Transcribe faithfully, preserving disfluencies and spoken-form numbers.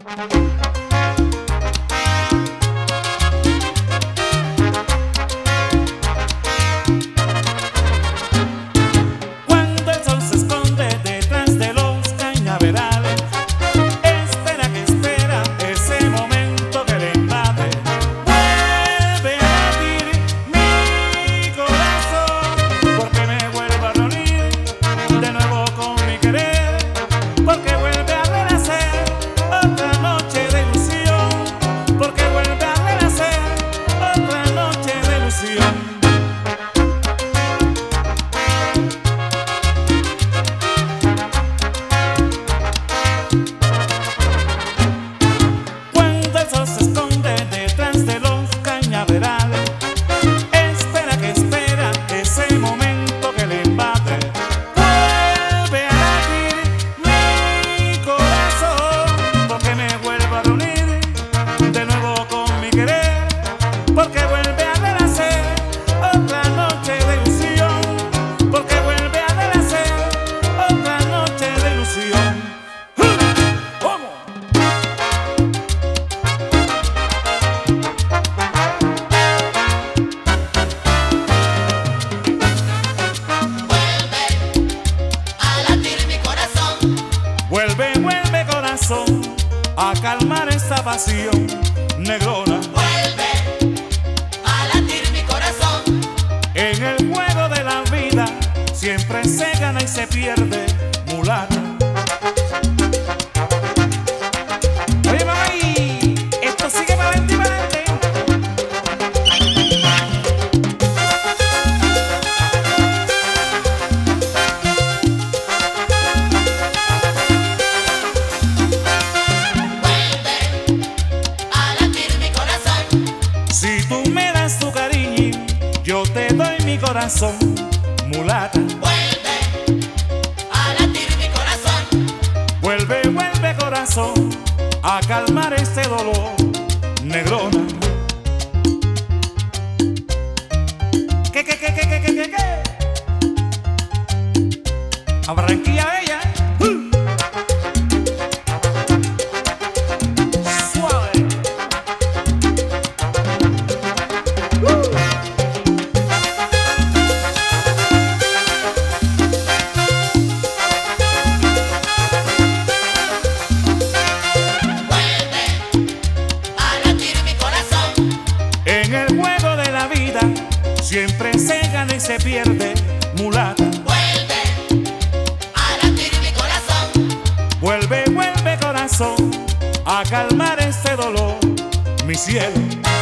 Cuando el sol se esconde detrás de los cañaverales, espera que espera ese momento que le invade. Vuelve a latir mi corazón, porque me vuelvo a reunir de nuevo con mi querer, porque vuelve a renacer otra noche de ilusión, porque vuelve a renacer otra noche de ilusión. Cuando el sol se esconde detrás de los cañaverales, espera que espera ese momento que le invade. Vuelve a latir mi corazón, porque me vuelvo a reunir de nuevo con mi querer, porque vuelve a renacer otra noche de ilusión, porque vuelve a renacer otra noche de ilusión. ¡Vamos! A latir mi corazón, Vuelve, vuelve corazón, a calmar esta pasión negrona. vuelve a latir mi corazón, En el juego de la vida siempre se gana y se pierde, mulata. Oye, mamá, y esto sigue para adelante y para adelante. vuelve a latir mi corazón, Si tú me das tu cariño, yo te doy mi corazón, mulata. vuelve a latir mi corazón, Vuelve, vuelve corazón, a calmar este dolor, negrona. ¿Qué, qué, qué, qué, qué, qué, qué, qué? A Barranquilla Bella. ¡Uh! Suave. ¡Uh! vuelve a latir mi corazón, En el juego de la vida siempre se gana y se pierde, mulata. vuelve a latir mi corazón, Vuelve, vuelve corazón, a calmar este dolor, mi cielo.